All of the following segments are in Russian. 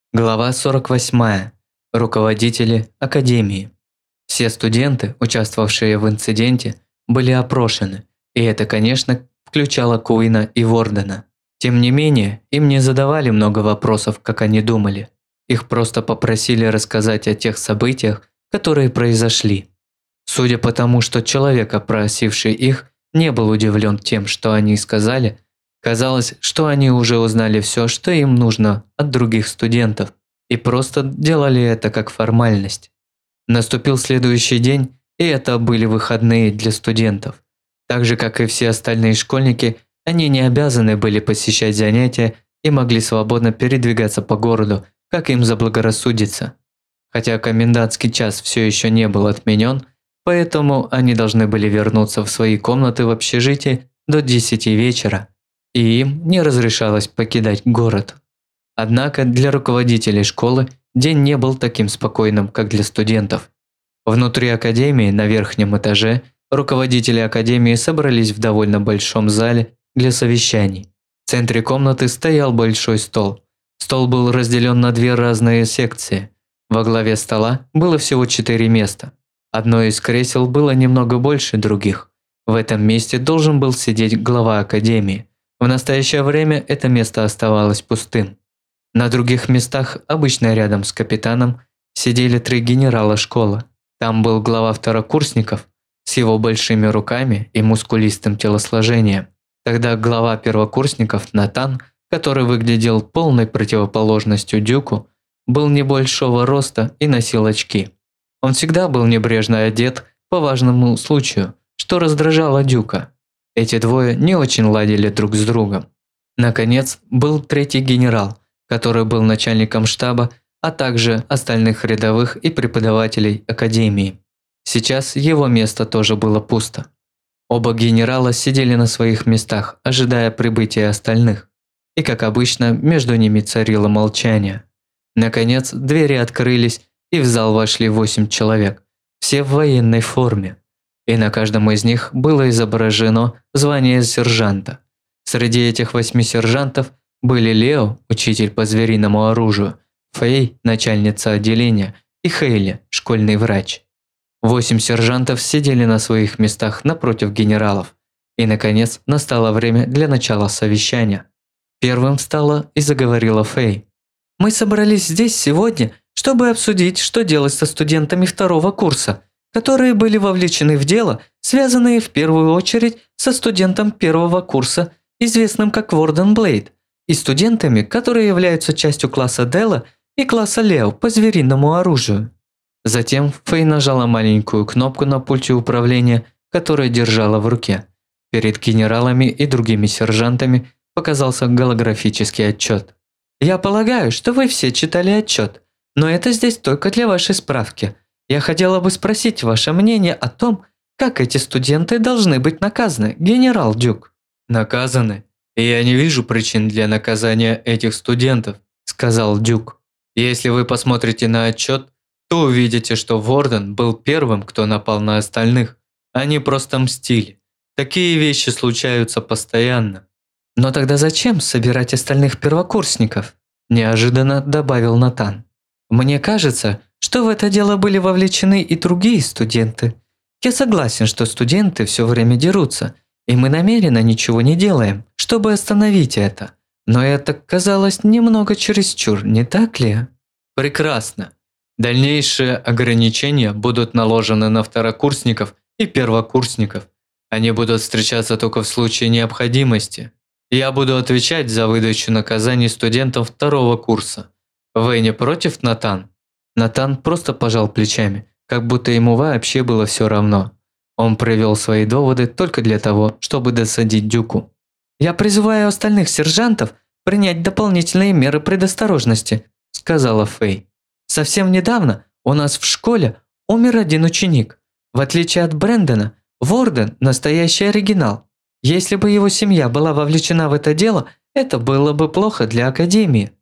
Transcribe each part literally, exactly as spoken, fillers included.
Глава сорок восьмая. Руководители Академии. Все студенты, участвовавшие в инциденте, были опрошены, и это, конечно, включало Куина и Вордена. Тем не менее, им не задавали много вопросов, как они думали. Их просто попросили рассказать о тех событиях, которые произошли. Судя по тому, что человек, опросивший их, не был удивлен тем, что они сказали, казалось, что они уже узнали все, что им нужно от других студентов, и просто делали это как формальность. Наступил следующий день, и это были выходные для студентов. Так же, как и все остальные школьники, они не обязаны были посещать занятия и могли свободно передвигаться по городу, как им заблагорассудится. Хотя комендантский час все еще не был отменен, поэтому они должны были вернуться в свои комнаты в общежитии до десяти вечера, и им не разрешалось покидать город. Однако для руководителей школы день не был таким спокойным, как для студентов. Внутри академии, на верхнем этаже, руководители академии собрались в довольно большом зале для совещаний. В центре комнаты стоял большой стол. Стол был разделен на две разные секции. Во главе стола было всего четыре места. Одно из кресел было немного больше других. В этом месте должен был сидеть глава академии. В настоящее время это место оставалось пустым. На других местах, обычно рядом с капитаном, сидели три генерала школы. Там был глава второкурсников с его большими руками и мускулистым телосложением. Тогда глава первокурсников Натан, который выглядел полной противоположностью Дюку, был небольшого роста и носил очки. Он всегда был небрежно одет по важному случаю, что раздражало Дюка. Эти двое не очень ладили друг с другом. Наконец, был третий генерал, который был начальником штаба, а также остальных рядовых и преподавателей академии. Сейчас его место тоже было пусто. Оба генерала сидели на своих местах, ожидая прибытия остальных. И, как обычно, между ними царило молчание. Наконец, двери открылись, и в зал вошли восемь человек, все в военной форме. И на каждом из них было изображено звание сержанта. Среди этих восьми сержантов были Лео, учитель по звериному оружию, Фэй, начальница отделения, и Хейли, школьный врач. Восемь сержантов сидели на своих местах напротив генералов. И, наконец, настало время для начала совещания. Первым встала и заговорила Фэй. «Мы собрались здесь сегодня, чтобы обсудить, что делать со студентами второго курса, которые были вовлечены в дело, связанные в первую очередь со студентом первого курса, известным как Ворден Блейд, и студентами, которые являются частью класса Делла и класса Лео по звериному оружию». Затем Фэй нажала маленькую кнопку на пульте управления, которую держала в руке. Перед генералами и другими сержантами показался голографический отчет. «Я полагаю, что вы все читали отчет, но это здесь только для вашей справки. Я хотела бы спросить ваше мнение о том, как эти студенты должны быть наказаны, генерал Дюк». «Наказаны? И я не вижу причин для наказания этих студентов», – сказал Дюк. «Если вы посмотрите на отчет, то увидите, что Ворден был первым, кто напал на остальных. Они просто мстили. Такие вещи случаются постоянно». «Но тогда зачем собирать остальных первокурсников?» – неожиданно добавил Натан. «Мне кажется, что в это дело были вовлечены и другие студенты. Я согласен, что студенты все время дерутся, и мы намеренно ничего не делаем, чтобы остановить это. Но это казалось немного чересчур, не так ли?» «Прекрасно. Дальнейшие ограничения будут наложены на второкурсников и первокурсников. Они будут встречаться только в случае необходимости. Я буду отвечать за выдачу наказаний студентам второго курса. Вы не против, Натан?» Натан просто пожал плечами, как будто ему вообще было все равно. Он привел свои доводы только для того, чтобы досадить Дюку. «Я призываю остальных сержантов принять дополнительные меры предосторожности», – сказала Фэй. «Совсем недавно у нас в школе умер один ученик. В отличие от Брэндона, Ворден – настоящий оригинал. Если бы его семья была вовлечена в это дело, это было бы плохо для Академии».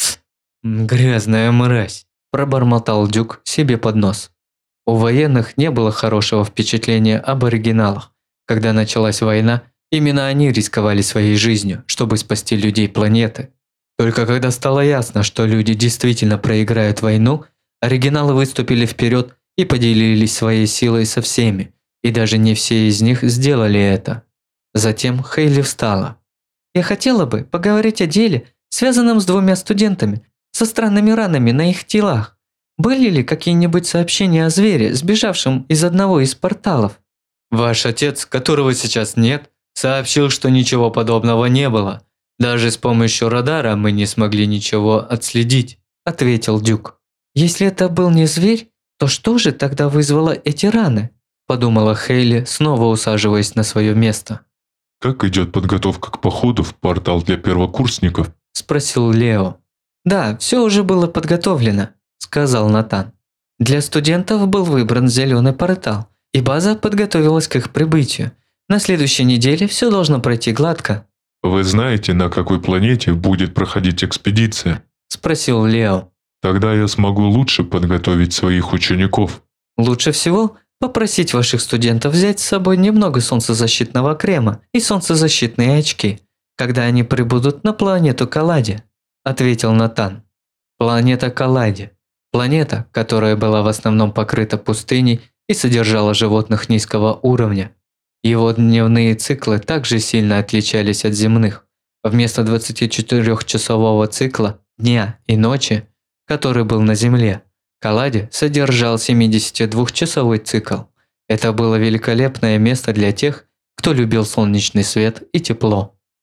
«Грязная мразь», – пробормотал Дюк себе под нос. У военных не было хорошего впечатления об оригиналах. Когда началась война, именно они рисковали своей жизнью, чтобы спасти людей планеты. Только когда стало ясно, что люди действительно проиграют войну, оригиналы выступили вперед и поделились своей силой со всеми, и даже не все из них сделали это. Затем Хейли встала. «Я хотела бы поговорить о деле, связанном с двумя студентами, со странными ранами на их телах. Были ли какие-нибудь сообщения о звере, сбежавшем из одного из порталов?» «Ваш отец, которого сейчас нет, сообщил, что ничего подобного не было. Даже с помощью радара мы не смогли ничего отследить», – ответил Дюк. «Если это был не зверь, то что же тогда вызвало эти раны?» – подумала Хейли, снова усаживаясь на свое место. «Как идет подготовка к походу в портал для первокурсников?» – спросил Лео. «Да, все уже было подготовлено», – сказал Натан. «Для студентов был выбран зеленый портал, и база подготовилась к их прибытию. На следующей неделе все должно пройти гладко». «Вы знаете, на какой планете будет проходить экспедиция?» – спросил Лео. «Тогда я смогу лучше подготовить своих учеников». «Лучше всего попросить ваших студентов взять с собой немного солнцезащитного крема и солнцезащитные очки, когда они прибудут на планету Калади», – ответил Натан. Планета Калади. Планета, которая была в основном покрыта пустыней и содержала животных низкого уровня. Его дневные циклы также сильно отличались от земных. Вместо двадцатичетырёхчасового цикла дня и ночи, который был на Земле, Калади содержал семидесятидвухчасовой цикл. Это было великолепное место для тех, кто любил солнечный свет и тепло.